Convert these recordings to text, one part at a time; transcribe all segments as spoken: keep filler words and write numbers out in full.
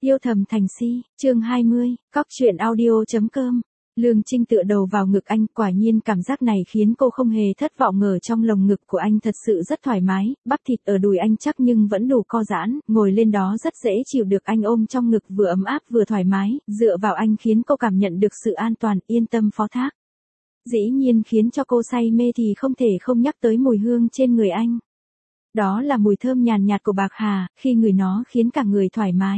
Yêu thầm thành si, chương hai mươi, cóc truyện audio.com. Lương Trinh tựa đầu vào ngực anh, quả nhiên cảm giác này khiến cô không hề thất vọng, ngờ trong lồng ngực của anh thật sự rất thoải mái, bắp thịt ở đùi anh chắc nhưng vẫn đủ co giãn, ngồi lên đó rất dễ chịu, được anh ôm trong ngực vừa ấm áp vừa thoải mái, dựa vào anh khiến cô cảm nhận được sự an toàn, yên tâm phó thác. Dĩ nhiên khiến cho cô say mê thì không thể không nhắc tới mùi hương trên người anh. Đó là mùi thơm nhàn nhạt của bạc hà, khi ngửi nó khiến cả người thoải mái.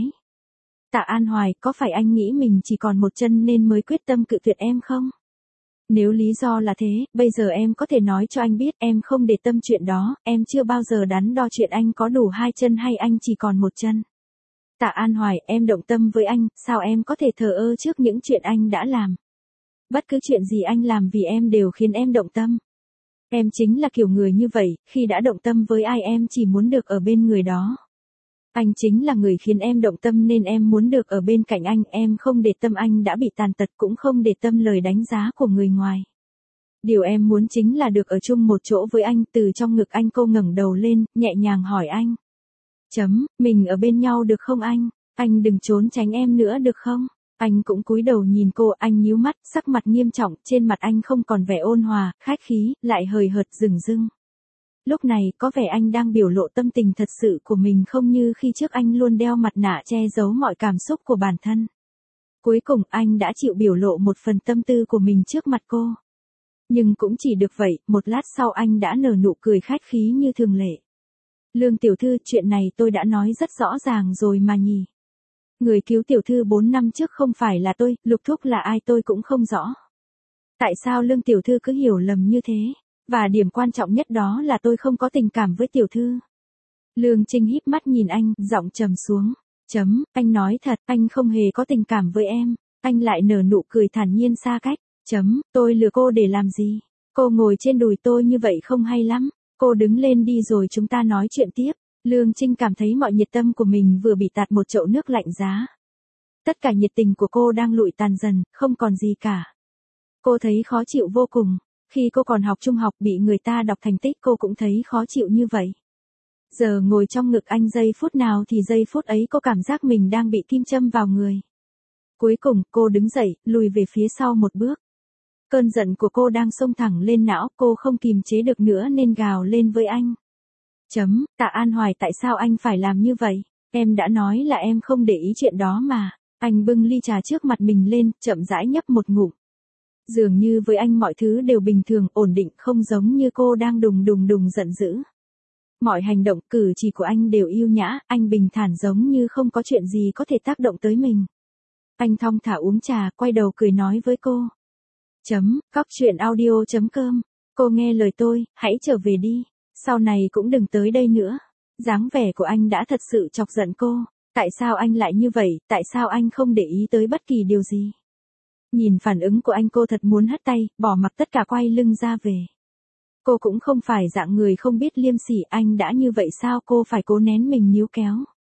Tạ An Hoài, có phải anh nghĩ mình chỉ còn một chân nên mới quyết tâm cự tuyệt em không? Nếu lý do là thế, bây giờ em có thể nói cho anh biết em không để tâm chuyện đó, em chưa bao giờ đắn đo chuyện anh có đủ hai chân hay anh chỉ còn một chân. Tạ An Hoài, em động tâm với anh, sao em có thể thờ ơ trước những chuyện anh đã làm? Bất cứ chuyện gì anh làm vì em đều khiến em động tâm. Em chính là kiểu người như vậy, khi đã động tâm với ai em chỉ muốn được ở bên người đó. Anh chính là người khiến em động tâm nên em muốn được ở bên cạnh anh, em không để tâm anh đã bị tàn tật, cũng không để tâm lời đánh giá của người ngoài. Điều em muốn chính là được ở chung một chỗ với anh. Từ trong ngực anh cô ngẩng đầu lên, nhẹ nhàng hỏi anh. Chấm, mình ở bên nhau được không anh? Anh đừng trốn tránh em nữa được không? Anh cũng cúi đầu nhìn cô, anh nhíu mắt, sắc mặt nghiêm trọng, trên mặt anh không còn vẻ ôn hòa, khách khí, lại hời hợt dửng dưng. Lúc này, có vẻ anh đang biểu lộ tâm tình thật sự của mình, không như khi trước anh luôn đeo mặt nạ che giấu mọi cảm xúc của bản thân. Cuối cùng anh đã chịu biểu lộ một phần tâm tư của mình trước mặt cô. Nhưng cũng chỉ được vậy, một lát sau anh đã nở nụ cười khách khí như thường lệ. Lương tiểu thư, chuyện này tôi đã nói rất rõ ràng rồi mà nhỉ. Người cứu tiểu thư bốn năm trước không phải là tôi, Lục Thúc là ai tôi cũng không rõ. Tại sao Lương tiểu thư cứ hiểu lầm như thế? Và điểm quan trọng nhất đó là tôi không có tình cảm với tiểu thư. Lương Trinh híp mắt nhìn anh, giọng trầm xuống. Chấm, anh nói thật, anh không hề có tình cảm với em. Anh lại nở nụ cười thản nhiên xa cách. Chấm, tôi lừa cô để làm gì? Cô ngồi trên đùi tôi như vậy không hay lắm. Cô đứng lên đi rồi chúng ta nói chuyện tiếp. Lương Trinh cảm thấy mọi nhiệt tâm của mình vừa bị tạt một chậu nước lạnh giá. Tất cả nhiệt tình của cô đang lụi tàn dần, không còn gì cả. Cô thấy khó chịu vô cùng. Khi cô còn học trung học bị người ta đọc thành tích cô cũng thấy khó chịu như vậy. Giờ ngồi trong ngực anh giây phút nào thì giây phút ấy cô cảm giác mình đang bị kim châm vào người. Cuối cùng cô đứng dậy, lùi về phía sau một bước. Cơn giận của cô đang xông thẳng lên não, cô không kìm chế được nữa nên gào lên với anh. Chấm, Tạ An Hoài, tại sao anh phải làm như vậy? Em đã nói là em không để ý chuyện đó mà. Anh bưng ly trà trước mặt mình lên, chậm rãi nhấp một ngụm. Dường như với anh mọi thứ đều bình thường, ổn định, không giống như cô đang đùng đùng đùng giận dữ. Mọi hành động, cử chỉ của anh đều yêu nhã, anh bình thản giống như không có chuyện gì có thể tác động tới mình. Anh thong thả uống trà, quay đầu cười nói với cô. Chấm, cóc truyện audio.com. Cô nghe lời tôi, hãy trở về đi. Sau này cũng đừng tới đây nữa. Dáng vẻ của anh đã thật sự chọc giận cô. Tại sao anh lại như vậy, tại sao anh không để ý tới bất kỳ điều gì? Nhìn phản ứng của anh cô thật muốn hất tay, bỏ mặc tất cả quay lưng ra về. Cô cũng không phải dạng người không biết liêm sỉ, anh đã như vậy sao cô phải cố nén mình níu kéo.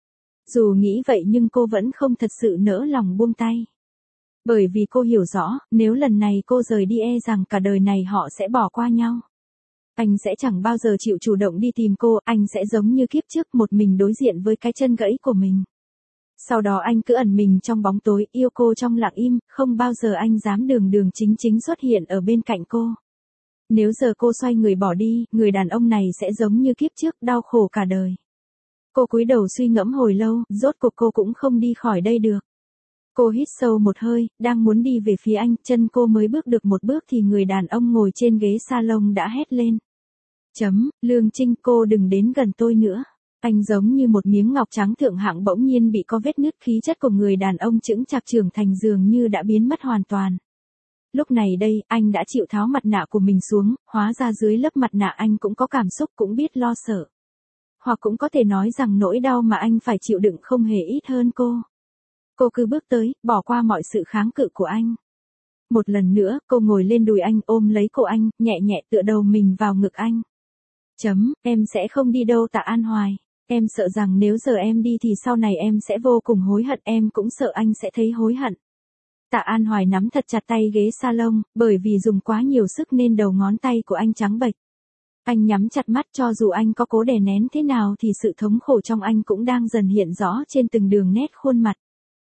Dù nghĩ vậy nhưng cô vẫn không thật sự nỡ lòng buông tay. Bởi vì cô hiểu rõ, nếu lần này cô rời đi e rằng cả đời này họ sẽ bỏ qua nhau. Anh sẽ chẳng bao giờ chịu chủ động đi tìm cô, anh sẽ giống như kiếp trước một mình đối diện với cái chân gãy của mình. Sau đó anh cứ ẩn mình trong bóng tối, yêu cô trong lặng im, không bao giờ anh dám đường đường chính chính xuất hiện ở bên cạnh cô. Nếu giờ cô xoay người bỏ đi, người đàn ông này sẽ giống như kiếp trước, đau khổ cả đời. Cô cúi đầu suy ngẫm hồi lâu, rốt cuộc cô cũng không đi khỏi đây được. Cô hít sâu một hơi, đang muốn đi về phía anh, chân cô mới bước được một bước thì người đàn ông ngồi trên ghế salon đã hét lên. Chấm, Lương Trinh, cô đừng đến gần tôi nữa. Anh giống như một miếng ngọc trắng thượng hạng bỗng nhiên bị có vết nứt, khí chất của người đàn ông chững chạc trưởng thành dường như đã biến mất hoàn toàn. Lúc này đây, anh đã chịu tháo mặt nạ của mình xuống, hóa ra dưới lớp mặt nạ anh cũng có cảm xúc, cũng biết lo sợ. Hoặc cũng có thể nói rằng nỗi đau mà anh phải chịu đựng không hề ít hơn cô. Cô cứ bước tới, bỏ qua mọi sự kháng cự của anh. Một lần nữa, cô ngồi lên đùi anh, ôm lấy cổ anh, nhẹ nhẹ tựa đầu mình vào ngực anh. Chấm, em sẽ không đi đâu Tạ An Hoài. Em sợ rằng nếu giờ em đi thì sau này em sẽ vô cùng hối hận, em cũng sợ anh sẽ thấy hối hận. Tạ An Hoài nắm thật chặt tay ghế salon, bởi vì dùng quá nhiều sức nên đầu ngón tay của anh trắng bệch. Anh nhắm chặt mắt, cho dù anh có cố đè nén thế nào thì sự thống khổ trong anh cũng đang dần hiện rõ trên từng đường nét khuôn mặt.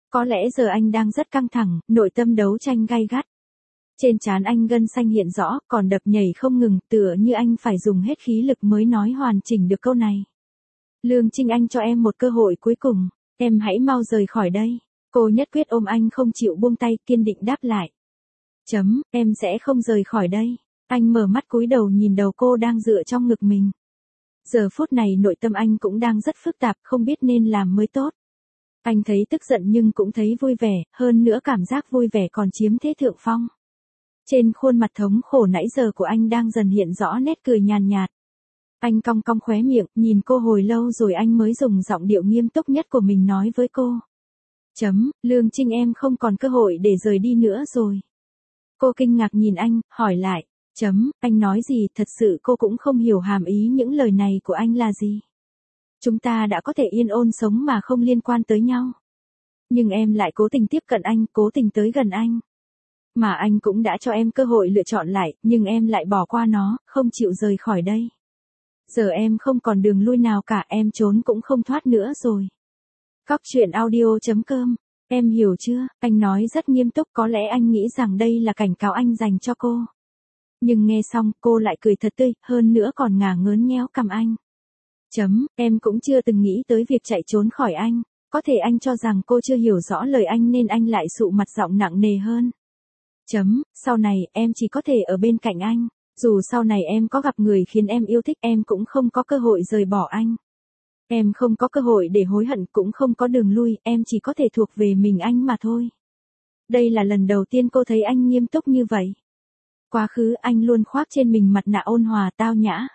Có lẽ giờ anh đang rất căng thẳng, nội tâm đấu tranh gay gắt. Trên trán anh gân xanh hiện rõ, còn đập nhảy không ngừng, tựa như anh phải dùng hết khí lực mới nói hoàn chỉnh được câu này. Lương Trinh, anh cho em một cơ hội cuối cùng, em hãy mau rời khỏi đây. Cô nhất quyết ôm anh không chịu buông tay, kiên định đáp lại. Chấm, em sẽ không rời khỏi đây. Anh mở mắt cúi đầu nhìn đầu cô đang dựa trong ngực mình. Giờ phút này nội tâm anh cũng đang rất phức tạp, không biết nên làm mới tốt. Anh thấy tức giận nhưng cũng thấy vui vẻ, hơn nữa cảm giác vui vẻ còn chiếm thế thượng phong. Trên khuôn mặt thống khổ nãy giờ của anh đang dần hiện rõ nét cười nhàn nhạt. Anh cong cong khóe miệng, nhìn cô hồi lâu rồi anh mới dùng giọng điệu nghiêm túc nhất của mình nói với cô. Chấm, Lương Trinh, em không còn cơ hội để rời đi nữa rồi. Cô kinh ngạc nhìn anh, hỏi lại. Chấm, anh nói gì? Thật sự cô cũng không hiểu hàm ý những lời này của anh là gì. Chúng ta đã có thể yên ổn sống mà không liên quan tới nhau. Nhưng em lại cố tình tiếp cận anh, cố tình tới gần anh. Mà anh cũng đã cho em cơ hội lựa chọn lại, nhưng em lại bỏ qua nó, không chịu rời khỏi đây. Giờ em không còn đường lui nào cả, em trốn cũng không thoát nữa rồi. Cóc truyện audio chấm com. Em hiểu chưa? Anh nói rất nghiêm túc, có lẽ anh nghĩ rằng đây là cảnh cáo anh dành cho cô. Nhưng nghe xong, cô lại cười thật tươi, hơn nữa còn ngả ngớn nhéo cằm anh. Chấm, em cũng chưa từng nghĩ tới việc chạy trốn khỏi anh. Có thể anh cho rằng cô chưa hiểu rõ lời anh nên anh lại sụ mặt giọng nặng nề hơn. Chấm, sau này em chỉ có thể ở bên cạnh anh. Dù sau này em có gặp người khiến em yêu thích, em cũng không có cơ hội rời bỏ anh. Em không có cơ hội để hối hận, cũng không có đường lui, em chỉ có thể thuộc về mình anh mà thôi. Đây là lần đầu tiên cô thấy anh nghiêm túc như vậy. Quá khứ anh luôn khoác trên mình mặt nạ ôn hòa tao nhã.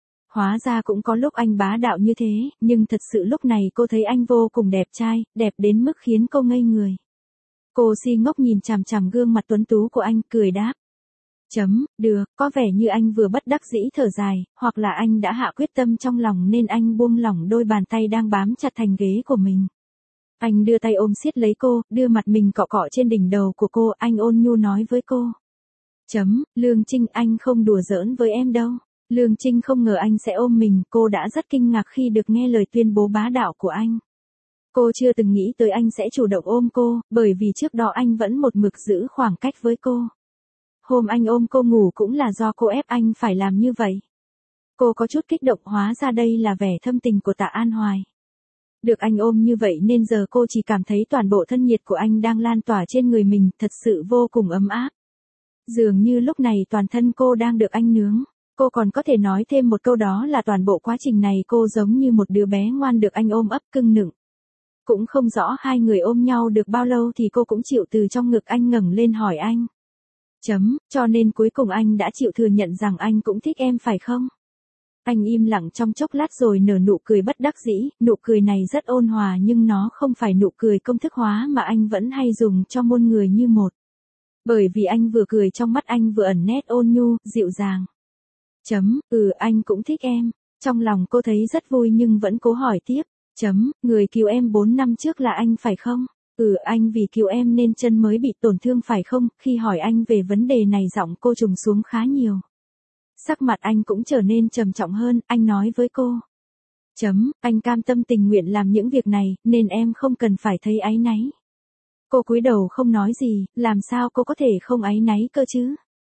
Hóa ra cũng có lúc anh bá đạo như thế, nhưng thật sự lúc này cô thấy anh vô cùng đẹp trai, đẹp đến mức khiến cô ngây người. Cô si ngốc nhìn chằm chằm gương mặt tuấn tú của anh, cười đáp. Chấm, được, có vẻ như anh vừa bất đắc dĩ thở dài, hoặc là anh đã hạ quyết tâm trong lòng nên anh buông lỏng đôi bàn tay đang bám chặt thành ghế của mình. Anh đưa tay ôm siết lấy cô, đưa mặt mình cọ cọ trên đỉnh đầu của cô, anh ôn nhu nói với cô. Chấm, Lương Trinh, anh không đùa giỡn với em đâu. Lương Trinh không ngờ anh sẽ ôm mình, cô đã rất kinh ngạc khi được nghe lời tuyên bố bá đạo của anh. Cô chưa từng nghĩ tới anh sẽ chủ động ôm cô, bởi vì trước đó anh vẫn một mực giữ khoảng cách với cô. Hôm anh ôm cô ngủ cũng là do cô ép anh phải làm như vậy. Cô có chút kích động, hóa ra đây là vẻ thâm tình của Tạ An Hoài. Được anh ôm như vậy nên giờ cô chỉ cảm thấy toàn bộ thân nhiệt của anh đang lan tỏa trên người mình, thật sự vô cùng ấm áp. Dường như lúc này toàn thân cô đang được anh nướng. Cô còn có thể nói thêm một câu, đó là toàn bộ quá trình này cô giống như một đứa bé ngoan được anh ôm ấp cưng nựng. Cũng không rõ hai người ôm nhau được bao lâu thì cô cũng chịu từ trong ngực anh ngẩng lên hỏi anh. Chấm, cho nên cuối cùng anh đã chịu thừa nhận rằng anh cũng thích em phải không? Anh im lặng trong chốc lát rồi nở nụ cười bất đắc dĩ, nụ cười này rất ôn hòa nhưng nó không phải nụ cười công thức hóa mà anh vẫn hay dùng cho muôn người như một. Bởi vì anh vừa cười trong mắt anh vừa ẩn nét ôn nhu, dịu dàng. Chấm, ừ anh cũng thích em. Trong lòng cô thấy rất vui nhưng vẫn cố hỏi tiếp. Chấm, người cứu em bốn năm trước là anh phải không? Ừ anh vì cứu em nên chân mới bị tổn thương phải không? Khi hỏi anh về vấn đề này giọng cô trùng xuống khá nhiều. Sắc mặt anh cũng trở nên trầm trọng hơn, anh nói với cô. Chấm, anh cam tâm tình nguyện làm những việc này, nên em không cần phải thấy áy náy. Cô cúi đầu không nói gì, làm sao cô có thể không áy náy cơ chứ?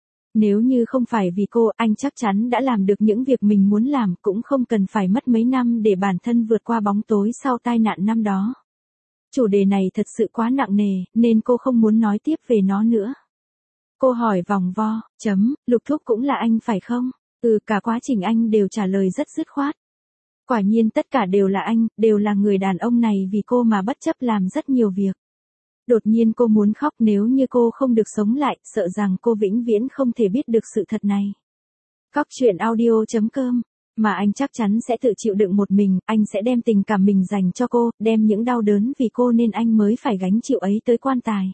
Nếu như không phải vì cô, anh chắc chắn đã làm được những việc mình muốn làm, cũng không cần phải mất mấy năm để bản thân vượt qua bóng tối sau tai nạn năm đó. Chủ đề này thật sự quá nặng nề, nên cô không muốn nói tiếp về nó nữa. Cô hỏi vòng vo, chấm, Lục Thúc cũng là anh phải không? Ừ, cả quá trình anh đều trả lời rất dứt khoát. Quả nhiên tất cả đều là anh, đều là người đàn ông này vì cô mà bất chấp làm rất nhiều việc. Đột nhiên cô muốn khóc, nếu như cô không được sống lại, sợ rằng cô vĩnh viễn không thể biết được sự thật này. Cóc truyện audio chấm com. Mà anh chắc chắn sẽ tự chịu đựng một mình, anh sẽ đem tình cảm mình dành cho cô, đem những đau đớn vì cô nên anh mới phải gánh chịu ấy tới quan tài.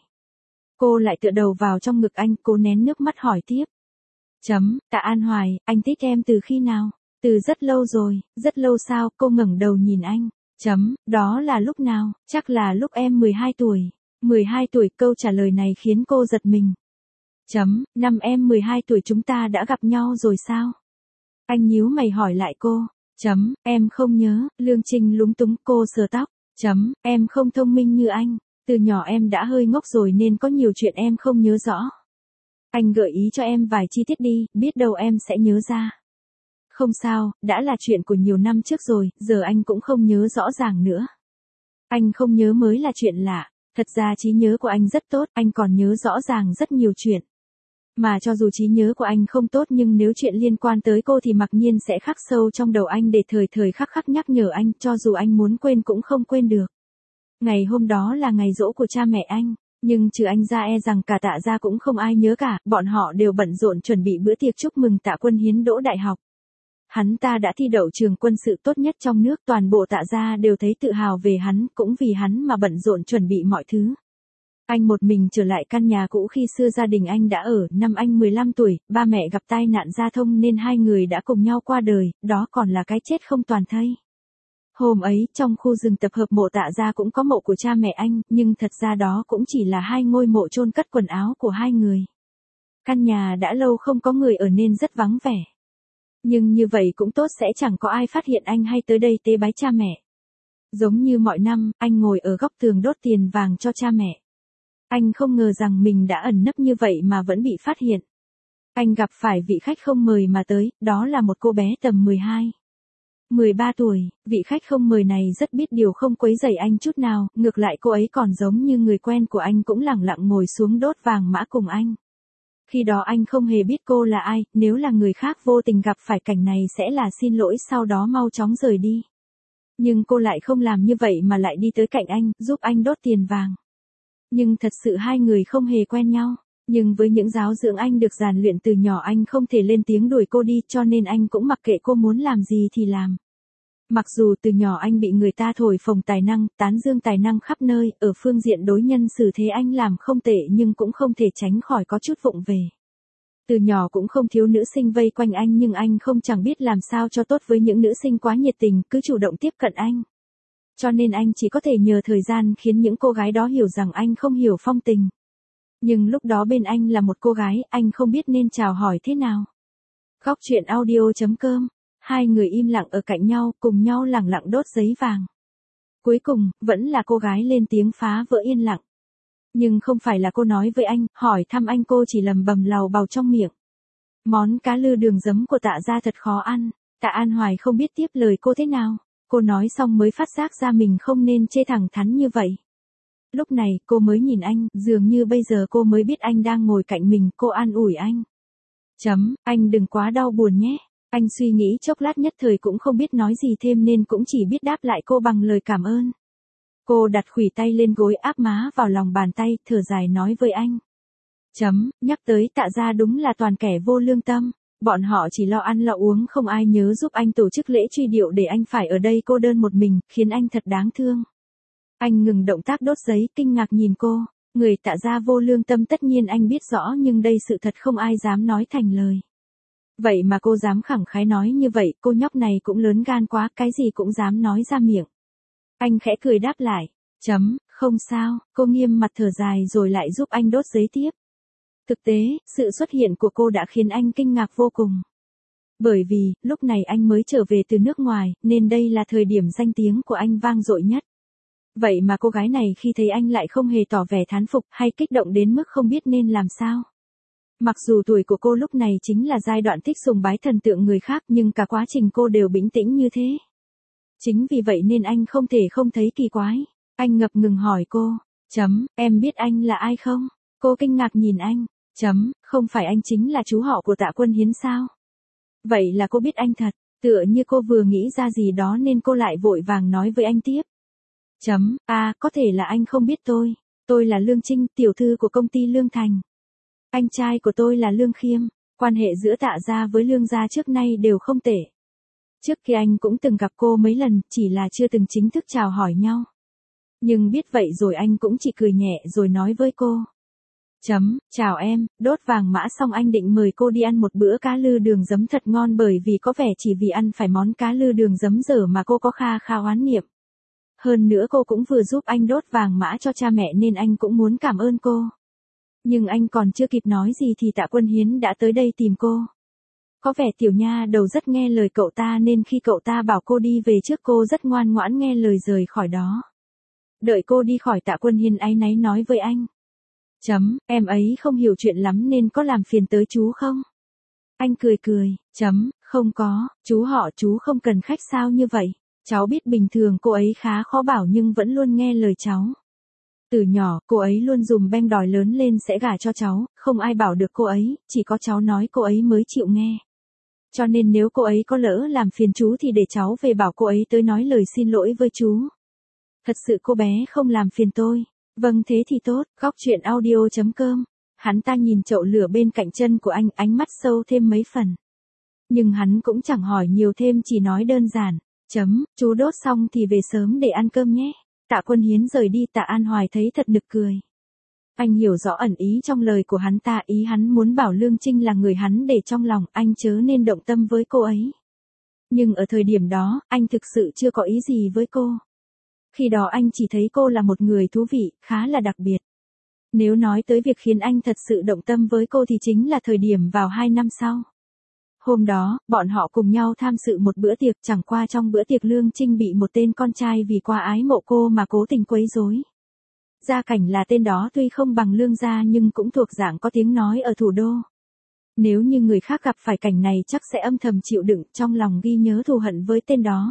Cô lại tựa đầu vào trong ngực anh, cô nén nước mắt hỏi tiếp. Chấm, Tạ An Hoài, anh thích em từ khi nào? Từ rất lâu rồi. Rất lâu sao? Cô ngẩng đầu nhìn anh. Chấm, đó là lúc nào? Chắc là lúc em mười hai tuổi. mười hai tuổi, câu trả lời này khiến cô giật mình. Chấm, năm em mười hai tuổi chúng ta đã gặp nhau rồi sao? Anh nhíu mày hỏi lại cô. Chấm, em không nhớ. Lương Trinh lúng túng, cô sờ tóc. Chấm, em không thông minh như anh. Từ nhỏ em đã hơi ngốc rồi nên có nhiều chuyện em không nhớ rõ. Anh gợi ý cho em vài chi tiết đi, biết đâu em sẽ nhớ ra. Không sao, đã là chuyện của nhiều năm trước rồi, giờ anh cũng không nhớ rõ ràng nữa. Anh không nhớ mới là chuyện lạ, thật ra trí nhớ của anh rất tốt, anh còn nhớ rõ ràng rất nhiều chuyện. Mà cho dù trí nhớ của anh không tốt nhưng nếu chuyện liên quan tới cô thì mặc nhiên sẽ khắc sâu trong đầu anh để thời thời khắc khắc nhắc nhở anh, cho dù anh muốn quên cũng không quên được. Ngày hôm đó là ngày giỗ của cha mẹ anh, nhưng trừ anh ra e rằng cả Tạ gia cũng không ai nhớ cả, bọn họ đều bận rộn chuẩn bị bữa tiệc chúc mừng Tạ Quân Hiến đỗ đại học. Hắn ta đã thi đậu trường quân sự tốt nhất trong nước, toàn bộ Tạ gia đều thấy tự hào về hắn, cũng vì hắn mà bận rộn chuẩn bị mọi thứ. Anh một mình trở lại căn nhà cũ khi xưa gia đình anh đã ở, năm anh mười lăm tuổi, ba mẹ gặp tai nạn giao thông nên hai người đã cùng nhau qua đời, đó còn là cái chết không toàn thây. Hôm ấy, trong khu rừng tập hợp mộ Tạ gia cũng có mộ của cha mẹ anh, nhưng thật ra đó cũng chỉ là hai ngôi mộ chôn cất quần áo của hai người. Căn nhà đã lâu không có người ở nên rất vắng vẻ. Nhưng như vậy cũng tốt, sẽ chẳng có ai phát hiện anh hay tới đây tế bái cha mẹ. Giống như mọi năm, anh ngồi ở góc tường đốt tiền vàng cho cha mẹ. Anh không ngờ rằng mình đã ẩn nấp như vậy mà vẫn bị phát hiện. Anh gặp phải vị khách không mời mà tới, đó là một cô bé tầm mười hai, mười ba tuổi, vị khách không mời này rất biết điều, không quấy rầy anh chút nào, ngược lại cô ấy còn giống như người quen của anh, cũng lẳng lặng ngồi xuống đốt vàng mã cùng anh. Khi đó anh không hề biết cô là ai, nếu là người khác vô tình gặp phải cảnh này sẽ là xin lỗi sau đó mau chóng rời đi. Nhưng cô lại không làm như vậy mà lại đi tới cạnh anh, giúp anh đốt tiền vàng. Nhưng thật sự hai người không hề quen nhau. Nhưng với những giáo dưỡng anh được rèn luyện từ nhỏ, anh không thể lên tiếng đuổi cô đi, cho nên anh cũng mặc kệ cô muốn làm gì thì làm. Mặc dù từ nhỏ anh bị người ta thổi phồng tài năng, tán dương tài năng khắp nơi, ở phương diện đối nhân xử thế anh làm không tệ nhưng cũng không thể tránh khỏi có chút vụng về. Từ nhỏ cũng không thiếu nữ sinh vây quanh anh nhưng anh không chẳng biết làm sao cho tốt với những nữ sinh quá nhiệt tình, cứ chủ động tiếp cận anh. Cho nên anh chỉ có thể nhờ thời gian khiến những cô gái đó hiểu rằng anh không hiểu phong tình. Nhưng lúc đó bên anh là một cô gái, anh không biết nên chào hỏi thế nào. Góc truyện audio chấm com. Hai người im lặng ở cạnh nhau, cùng nhau lẳng lặng đốt giấy vàng. Cuối cùng, vẫn là cô gái lên tiếng phá vỡ yên lặng. Nhưng không phải là cô nói với anh, hỏi thăm anh, cô chỉ lầm bầm lầu bầu trong miệng. Món cá lư đường giấm của Tạ gia thật khó ăn. Tạ An Hoài không biết tiếp lời cô thế nào. Cô nói xong mới phát giác ra mình không nên chê thẳng thắn như vậy. Lúc này, cô mới nhìn anh, dường như bây giờ cô mới biết anh đang ngồi cạnh mình, cô an ủi anh. Chấm, anh đừng quá đau buồn nhé. Anh suy nghĩ chốc lát nhất thời cũng không biết nói gì thêm nên cũng chỉ biết đáp lại cô bằng lời cảm ơn. Cô đặt khuỷu tay lên gối, áp má vào lòng bàn tay, thở dài nói với anh. Chấm, nhắc tới Tạ gia đúng là toàn kẻ vô lương tâm. Bọn họ chỉ lo ăn lo uống, không ai nhớ giúp anh tổ chức lễ truy điệu để anh phải ở đây cô đơn một mình, khiến anh thật đáng thương. Anh ngừng động tác đốt giấy, kinh ngạc nhìn cô. Người Tạ gia vô lương tâm tất nhiên anh biết rõ, nhưng đây sự thật không ai dám nói thành lời. Vậy mà cô dám khẳng khái nói như vậy, cô nhóc này cũng lớn gan quá, cái gì cũng dám nói ra miệng. Anh khẽ cười đáp lại. Chấm, không sao, cô nghiêm mặt thở dài rồi lại giúp anh đốt giấy tiếp. Thực tế, sự xuất hiện của cô đã khiến anh kinh ngạc vô cùng. Bởi vì, lúc này anh mới trở về từ nước ngoài, nên đây là thời điểm danh tiếng của anh vang dội nhất. Vậy mà cô gái này khi thấy anh lại không hề tỏ vẻ thán phục hay kích động đến mức không biết nên làm sao. Mặc dù tuổi của cô lúc này chính là giai đoạn thích sùng bái thần tượng người khác, nhưng cả quá trình cô đều bình tĩnh như thế. Chính vì vậy nên anh không thể không thấy kỳ quái. Anh ngập ngừng hỏi cô. Chấm, em biết anh là ai không? Cô kinh ngạc nhìn anh. Chấm, không phải anh chính là chú họ của Tạ Quân Hiến sao? Vậy là cô biết anh thật. Tựa như cô vừa nghĩ ra gì đó nên cô lại vội vàng nói với anh tiếp. Chấm, à, có thể là anh không biết tôi. Tôi là Lương Trinh, tiểu thư của công ty Lương Thành. Anh trai của tôi là Lương Khiêm. Quan hệ giữa Tạ gia với Lương gia trước nay đều không tệ. Trước kia anh cũng từng gặp cô mấy lần, chỉ là chưa từng chính thức chào hỏi nhau. Nhưng biết vậy rồi anh cũng chỉ cười nhẹ rồi nói với cô. Chấm, chào em, đốt vàng mã xong anh định mời cô đi ăn một bữa cá lư đường giấm thật ngon, bởi vì có vẻ chỉ vì ăn phải món cá lư đường giấm dở mà cô có kha khá oán niệm. Hơn nữa cô cũng vừa giúp anh đốt vàng mã cho cha mẹ nên anh cũng muốn cảm ơn cô. Nhưng anh còn chưa kịp nói gì thì Tạ Quân Hiến đã tới đây tìm cô. Có vẻ tiểu nha đầu rất nghe lời cậu ta nên khi cậu ta bảo cô đi về trước cô rất ngoan ngoãn nghe lời rời khỏi đó. Đợi cô đi khỏi Tạ Quân Hiên áy náy nói với anh. Chấm, em ấy không hiểu chuyện lắm nên có làm phiền tới chú không? Anh cười cười, chấm, không có, chú họ chú không cần khách sao như vậy. Cháu biết bình thường cô ấy khá khó bảo nhưng vẫn luôn nghe lời cháu. Từ nhỏ, cô ấy luôn dùng beng đòi lớn lên sẽ gả cho cháu, không ai bảo được cô ấy, chỉ có cháu nói cô ấy mới chịu nghe. Cho nên nếu cô ấy có lỡ làm phiền chú thì để cháu về bảo cô ấy tới nói lời xin lỗi với chú. Thật sự cô bé không làm phiền tôi. Vâng thế thì tốt, góc chuyện audio chấm com. Hắn ta nhìn chậu lửa bên cạnh chân của anh, ánh mắt sâu thêm mấy phần. Nhưng hắn cũng chẳng hỏi nhiều thêm, chỉ nói đơn giản. Chấm, chú đốt xong thì về sớm để ăn cơm nhé. Tạ Quân Hiến rời đi, Tạ An Hoài thấy thật nực cười. Anh hiểu rõ ẩn ý trong lời của hắn ta, ý hắn muốn bảo Lương Trinh là người hắn để trong lòng, anh chớ nên động tâm với cô ấy. Nhưng ở thời điểm đó, anh thực sự chưa có ý gì với cô. Khi đó anh chỉ thấy cô là một người thú vị, khá là đặc biệt. Nếu nói tới việc khiến anh thật sự động tâm với cô thì chính là thời điểm vào hai năm sau. Hôm đó, bọn họ cùng nhau tham dự một bữa tiệc, chẳng qua trong bữa tiệc Lương Trinh bị một tên con trai vì quá ái mộ cô mà cố tình quấy rối. Gia cảnh là tên đó tuy không bằng Lương gia nhưng cũng thuộc dạng có tiếng nói ở thủ đô. Nếu như người khác gặp phải cảnh này chắc sẽ âm thầm chịu đựng, trong lòng ghi nhớ thù hận với tên đó.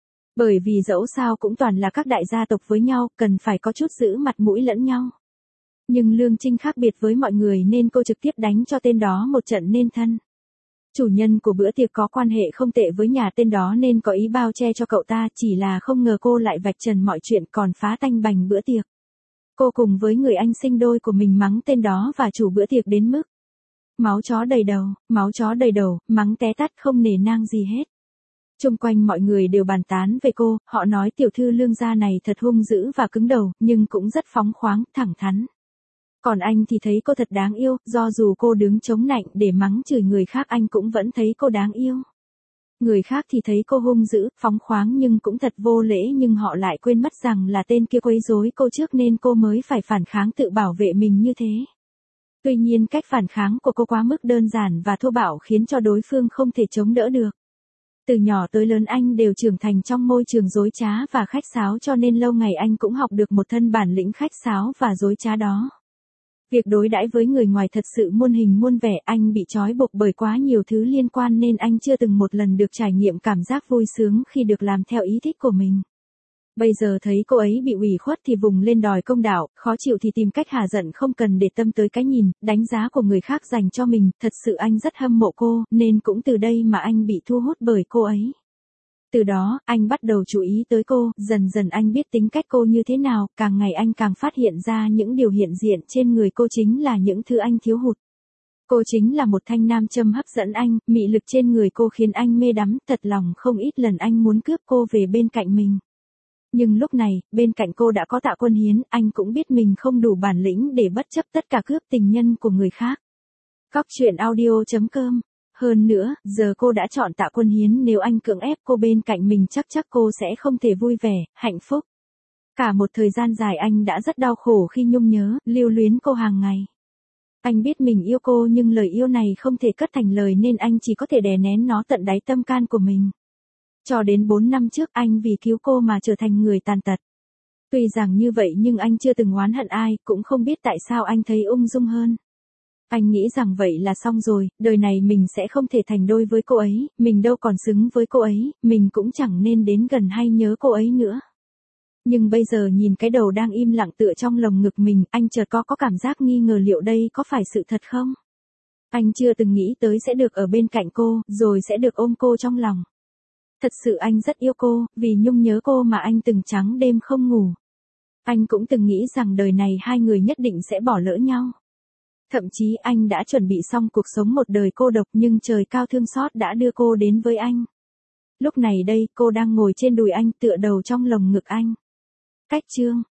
Bởi vì dẫu sao cũng toàn là các đại gia tộc với nhau, cần phải có chút giữ mặt mũi lẫn nhau. Nhưng Lương Trinh khác biệt với mọi người nên cô trực tiếp đánh cho tên đó một trận nên thân. Chủ nhân của bữa tiệc có quan hệ không tệ với nhà tên đó nên có ý bao che cho cậu ta, chỉ là không ngờ cô lại vạch trần mọi chuyện còn phá tanh bành bữa tiệc. Cô cùng với người anh sinh đôi của mình mắng tên đó và chủ bữa tiệc đến mức máu chó đầy đầu, máu chó đầy đầu, mắng té tát không nể nang gì hết. Chung quanh mọi người đều bàn tán về cô, họ nói tiểu thư Lương gia này thật hung dữ và cứng đầu, nhưng cũng rất phóng khoáng, thẳng thắn. Còn anh thì thấy cô thật đáng yêu, do dù cô đứng chống nạnh để mắng chửi người khác anh cũng vẫn thấy cô đáng yêu. Người khác thì thấy cô hung dữ, phóng khoáng nhưng cũng thật vô lễ, nhưng họ lại quên mất rằng là tên kia quấy rối cô trước nên cô mới phải phản kháng tự bảo vệ mình như thế. Tuy nhiên cách phản kháng của cô quá mức đơn giản và thô bạo khiến cho đối phương không thể chống đỡ được. Từ nhỏ tới lớn anh đều trưởng thành trong môi trường dối trá và khách sáo cho nên lâu ngày anh cũng học được một thân bản lĩnh khách sáo và dối trá đó. Việc đối đãi với người ngoài thật sự muôn hình muôn vẻ, anh bị trói buộc bởi quá nhiều thứ liên quan nên anh chưa từng một lần được trải nghiệm cảm giác vui sướng khi được làm theo ý thích của mình. Bây giờ thấy cô ấy bị ủy khuất thì vùng lên đòi công đạo, khó chịu thì tìm cách hả giận, không cần để tâm tới cái nhìn, đánh giá của người khác dành cho mình, thật sự anh rất hâm mộ cô, nên cũng từ đây mà anh bị thu hút bởi cô ấy. Từ đó, anh bắt đầu chú ý tới cô, dần dần anh biết tính cách cô như thế nào, càng ngày anh càng phát hiện ra những điều hiện diện trên người cô chính là những thứ anh thiếu hụt. Cô chính là một thanh nam châm hấp dẫn anh, mị lực trên người cô khiến anh mê đắm, thật lòng không ít lần anh muốn cướp cô về bên cạnh mình. Nhưng lúc này, bên cạnh cô đã có Tạ Quân Hiến, anh cũng biết mình không đủ bản lĩnh để bất chấp tất cả cướp tình nhân của người khác. Góc chuyện audio chấm com. Hơn nữa, giờ cô đã chọn Tạ Quân Hiến, nếu anh cưỡng ép cô bên cạnh mình chắc chắc cô sẽ không thể vui vẻ, hạnh phúc. Cả một thời gian dài anh đã rất đau khổ khi nhung nhớ, lưu luyến cô hàng ngày. Anh biết mình yêu cô nhưng lời yêu này không thể cất thành lời nên anh chỉ có thể đè nén nó tận đáy tâm can của mình. Cho đến bốn năm trước anh vì cứu cô mà trở thành người tàn tật. Tuy rằng như vậy nhưng anh chưa từng oán hận ai, cũng không biết tại sao anh thấy ung dung hơn. Anh nghĩ rằng vậy là xong rồi, đời này mình sẽ không thể thành đôi với cô ấy, mình đâu còn xứng với cô ấy, mình cũng chẳng nên đến gần hay nhớ cô ấy nữa. Nhưng bây giờ nhìn cái đầu đang im lặng tựa trong lồng ngực mình, anh chợt có có cảm giác nghi ngờ liệu đây có phải sự thật không? Anh chưa từng nghĩ tới sẽ được ở bên cạnh cô, rồi sẽ được ôm cô trong lòng. Thật sự anh rất yêu cô, vì nhung nhớ cô mà anh từng trắng đêm không ngủ. Anh cũng từng nghĩ rằng đời này hai người nhất định sẽ bỏ lỡ nhau. Thậm chí anh đã chuẩn bị xong cuộc sống một đời cô độc nhưng trời cao thương xót đã đưa cô đến với anh. Lúc này đây cô đang ngồi trên đùi anh tựa đầu trong lồng ngực anh. Cách chương